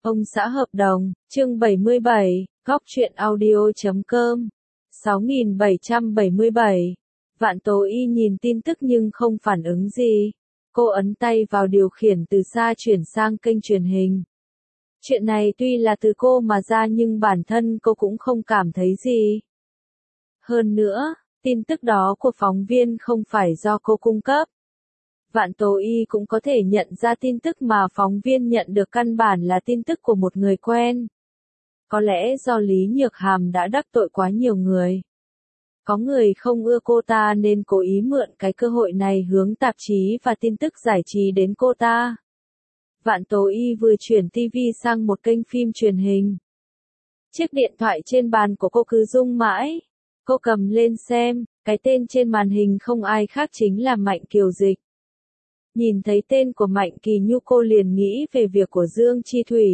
Ông xã hợp đồng, chương 77, góc truyện audio.com, 6777. Vạn Tố Y nhìn tin tức nhưng không phản ứng gì. Cô ấn tay vào điều khiển từ xa chuyển sang kênh truyền hình. Chuyện này tuy là từ cô mà ra nhưng bản thân cô cũng không cảm thấy gì. Hơn nữa, tin tức đó của phóng viên không phải do cô cung cấp. Vạn Tố Y cũng có thể nhận ra tin tức mà phóng viên nhận được căn bản là tin tức của một người quen. Có lẽ do Lý Nhược Hàm đã đắc tội quá nhiều người. Có người không ưa cô ta nên cố ý mượn cái cơ hội này hướng tạp chí và tin tức giải trí đến cô ta. Vạn Tố Y vừa chuyển TV sang một kênh phim truyền hình. Chiếc điện thoại trên bàn của cô cứ rung mãi. Cô cầm lên xem, cái tên trên màn hình không ai khác chính là Mạnh Kiều Dịch. Nhìn thấy tên của Mạnh Kỳ Nhu cô liền nghĩ về việc của Dương Chi Thủy.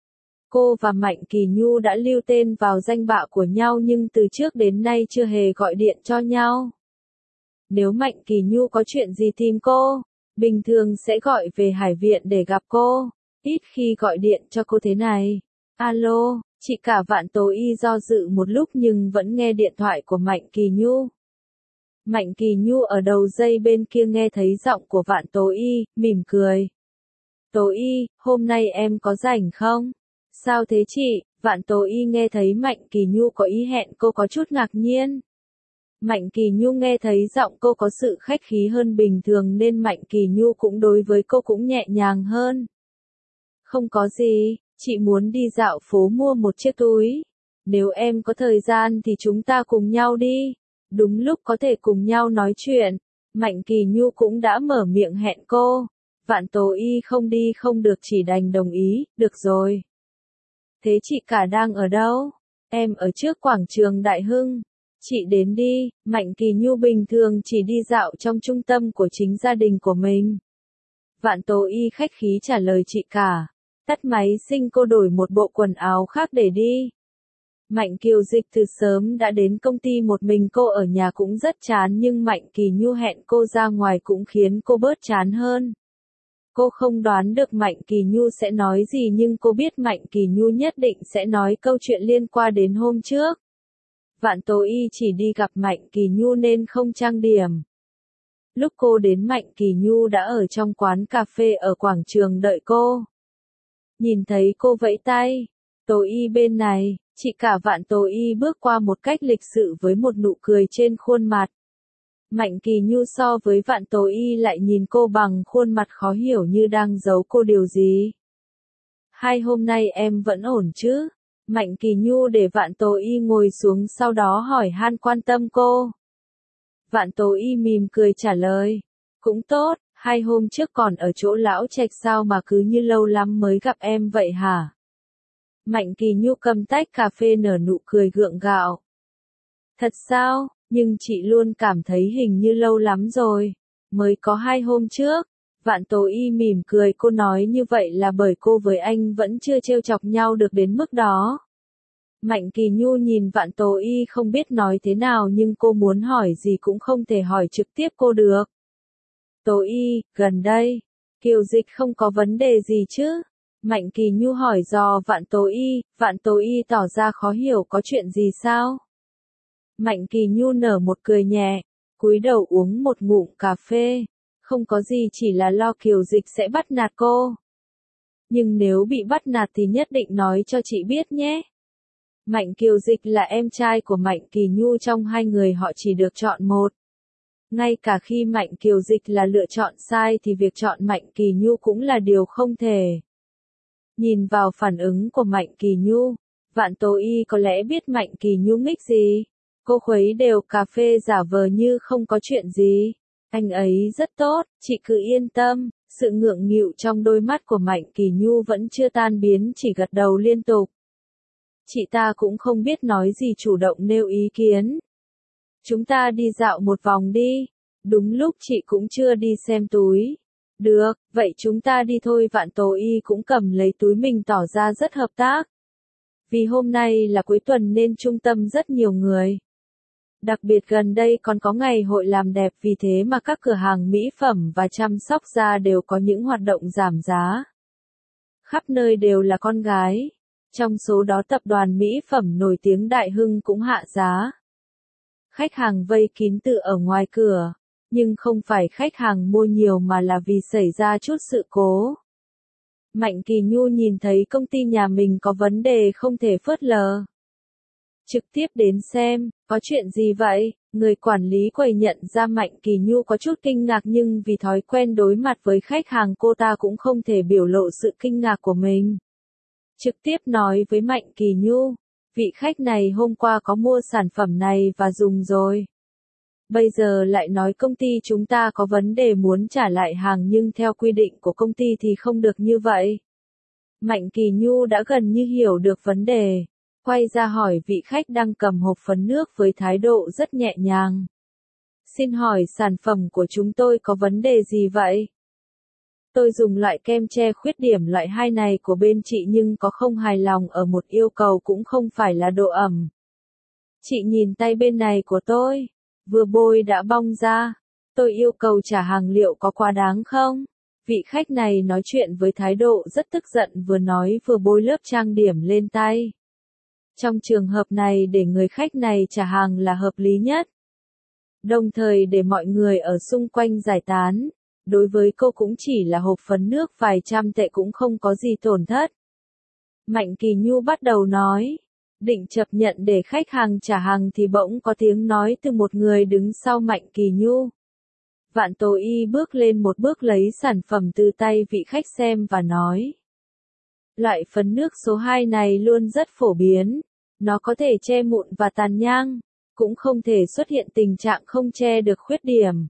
Cô và Mạnh Kỳ Nhu đã lưu tên vào danh bạ của nhau nhưng từ trước đến nay chưa hề gọi điện cho nhau. Nếu Mạnh Kỳ Nhu có chuyện gì tìm cô, bình thường sẽ gọi về Hải Viện để gặp cô, ít khi gọi điện cho cô thế này. Alo, chị cả. Vạn Tố Y do dự một lúc nhưng vẫn nghe điện thoại của Mạnh Kỳ Nhu. Mạnh Kỳ Nhu ở đầu dây bên kia nghe thấy giọng của Vạn Tố Y, mỉm cười. Tố Y, hôm nay em có rảnh không? Sao thế chị? Vạn Tố Y nghe thấy Mạnh Kỳ Nhu có ý hẹn cô có chút ngạc nhiên. Mạnh Kỳ Nhu nghe thấy giọng cô có sự khách khí hơn bình thường nên Mạnh Kỳ Nhu cũng đối với cô cũng nhẹ nhàng hơn. Không có gì, chị muốn đi dạo phố mua một chiếc túi. Nếu em có thời gian thì chúng ta cùng nhau đi. Đúng lúc có thể cùng nhau nói chuyện. Mạnh Kỳ Nhu cũng đã mở miệng hẹn cô. Vạn Tố Y không đi không được chỉ đành đồng ý, được rồi. Thế chị cả đang ở đâu? Em ở trước quảng trường Đại Hưng. Chị đến đi. Mạnh Kỳ Nhu bình thường chỉ đi dạo trong trung tâm của chính gia đình của mình. Vạn Tố Y khách khí trả lời chị cả. Tắt máy sinh cô đổi một bộ quần áo khác để đi. Mạnh Kiều Dịch từ sớm đã đến công ty một mình, cô ở nhà cũng rất chán nhưng Mạnh Kỳ Nhu hẹn cô ra ngoài cũng khiến cô bớt chán hơn. Cô không đoán được Mạnh Kỳ Nhu sẽ nói gì nhưng cô biết Mạnh Kỳ Nhu nhất định sẽ nói câu chuyện liên quan đến hôm trước. Vạn Tố Y chỉ đi gặp Mạnh Kỳ Nhu nên không trang điểm. Lúc cô đến Mạnh Kỳ Nhu đã ở trong quán cà phê ở quảng trường đợi cô. Nhìn thấy cô vẫy tay. Tố Y bên này, chị cả. Vạn Tố Y bước qua một cách lịch sự với một nụ cười trên khuôn mặt. Mạnh Kỳ Nhu so với Vạn Tố Y lại nhìn cô bằng khuôn mặt khó hiểu như đang giấu cô điều gì. Hai hôm nay em vẫn ổn chứ? Mạnh Kỳ Nhu để Vạn Tố Y ngồi xuống sau đó hỏi han quan tâm cô. Vạn Tố Y mỉm cười trả lời. Cũng tốt, 2 hôm trước còn ở chỗ lão Trạch sao mà cứ như lâu lắm mới gặp em vậy hả? Mạnh Kỳ Nhu cầm tách cà phê nở nụ cười gượng gạo. Thật sao? Nhưng chị luôn cảm thấy hình như lâu lắm rồi. Mới có 2 hôm trước. Vạn Tố Y mỉm cười, cô nói như vậy là bởi cô với anh vẫn chưa trêu chọc nhau được đến mức đó. Mạnh Kỳ Nhu nhìn Vạn Tố Y không biết nói thế nào nhưng cô muốn hỏi gì cũng không thể hỏi trực tiếp cô được. Tố Y, gần đây, Kiều Dịch không có vấn đề gì chứ? Mạnh Kỳ Nhu hỏi dò Vạn Tố Y tỏ ra khó hiểu, có chuyện gì sao? Mạnh Kỳ Nhu nở một cười nhẹ, cúi đầu uống một ngụm cà phê. Không có gì, chỉ là lo Kiều Dịch sẽ bắt nạt cô. Nhưng nếu bị bắt nạt thì nhất định nói cho chị biết nhé. Mạnh Kiều Dịch là em trai của Mạnh Kỳ Nhu, trong hai người họ chỉ được chọn một. Ngay cả khi Mạnh Kiều Dịch là lựa chọn sai thì việc chọn Mạnh Kỳ Nhu cũng là điều không thể. Nhìn vào phản ứng của Mạnh Kỳ Nhu, Vạn Tố Y có lẽ biết Mạnh Kỳ Nhu nghịch gì. Cô khuấy đều cà phê giả vờ như không có chuyện gì. Anh ấy rất tốt, chị cứ yên tâm. Sự ngượng nghịu trong đôi mắt của Mạnh Kỳ Nhu vẫn chưa tan biến, chỉ gật đầu liên tục. Chị ta cũng không biết nói gì, chủ động nêu ý kiến. Chúng ta đi dạo một vòng đi. Đúng lúc chị cũng chưa đi xem túi. Được, vậy chúng ta đi thôi. Vạn Tố Y cũng cầm lấy túi mình tỏ ra rất hợp tác. Vì hôm nay là cuối tuần nên trung tâm rất nhiều người. Đặc biệt gần đây còn có ngày hội làm đẹp, vì thế mà các cửa hàng mỹ phẩm và chăm sóc da đều có những hoạt động giảm giá. Khắp nơi đều là con gái. Trong số đó tập đoàn mỹ phẩm nổi tiếng Đại Hưng cũng hạ giá. Khách hàng vây kín từ ở ngoài cửa, nhưng không phải khách hàng mua nhiều mà là vì xảy ra chút sự cố. Mạnh Kỳ Nhu nhìn thấy công ty nhà mình có vấn đề không thể phớt lờ. Trực tiếp đến xem, có chuyện gì vậy? Người quản lý quầy nhận ra Mạnh Kỳ Nhu có chút kinh ngạc nhưng vì thói quen đối mặt với khách hàng cô ta cũng không thể biểu lộ sự kinh ngạc của mình. Trực tiếp nói với Mạnh Kỳ Nhu, vị khách này hôm qua có mua sản phẩm này và dùng rồi. Bây giờ lại nói công ty chúng ta có vấn đề muốn trả lại hàng nhưng theo quy định của công ty thì không được như vậy. Mạnh Kỳ Nhu đã gần như hiểu được vấn đề. Quay ra hỏi vị khách đang cầm hộp phấn nước với thái độ rất nhẹ nhàng. Xin hỏi sản phẩm của chúng tôi có vấn đề gì vậy? Tôi dùng loại kem che khuyết điểm loại 2 này của bên chị nhưng có không hài lòng ở một yêu cầu cũng không phải là độ ẩm. Chị nhìn tay bên này của tôi, vừa bôi đã bong ra. Tôi yêu cầu trả hàng liệu có quá đáng không? Vị khách này nói chuyện với thái độ rất tức giận vừa nói vừa bôi lớp trang điểm lên tay. Trong trường hợp này để người khách này trả hàng là hợp lý nhất. Đồng thời để mọi người ở xung quanh giải tán. Đối với cô cũng chỉ là hộp phấn nước vài trăm tệ cũng không có gì tổn thất. Mạnh Kỳ Nhu bắt đầu nói. Định chấp nhận để khách hàng trả hàng thì bỗng có tiếng nói từ một người đứng sau Mạnh Kỳ Nhu. Vạn Tố Y bước lên một bước lấy sản phẩm từ tay vị khách xem và nói. Loại phấn nước số 2 này luôn rất phổ biến. Nó có thể che mụn và tàn nhang, cũng không thể xuất hiện tình trạng không che được khuyết điểm.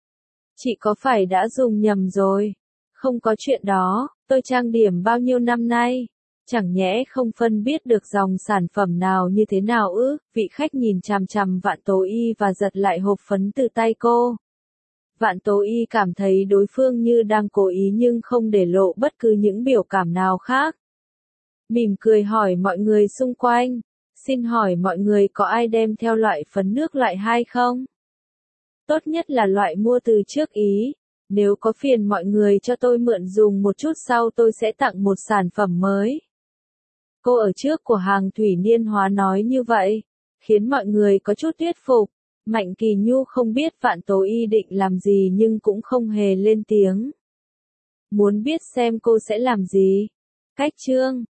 Chị có phải đã dùng nhầm rồi? Không có chuyện đó, tôi trang điểm bao nhiêu năm nay. Chẳng nhẽ không phân biết được dòng sản phẩm nào như thế nào ư? Vị khách nhìn chằm chằm Vạn Tố Y và giật lại hộp phấn từ tay cô. Vạn Tố Y cảm thấy đối phương như đang cố ý nhưng không để lộ bất cứ những biểu cảm nào khác. Mỉm cười hỏi mọi người xung quanh. Xin hỏi mọi người có ai đem theo loại phấn nước loại 2 không? Tốt nhất là loại mua từ trước ý. Nếu có phiền mọi người cho tôi mượn dùng một chút sau tôi sẽ tặng một sản phẩm mới. Cô ở trước của hàng Thủy Niên Hóa nói như vậy, khiến mọi người có chút thuyết phục. Mạnh Kỳ Nhu không biết Vạn Tố Y định làm gì nhưng cũng không hề lên tiếng. Muốn biết xem cô sẽ làm gì? Cách chương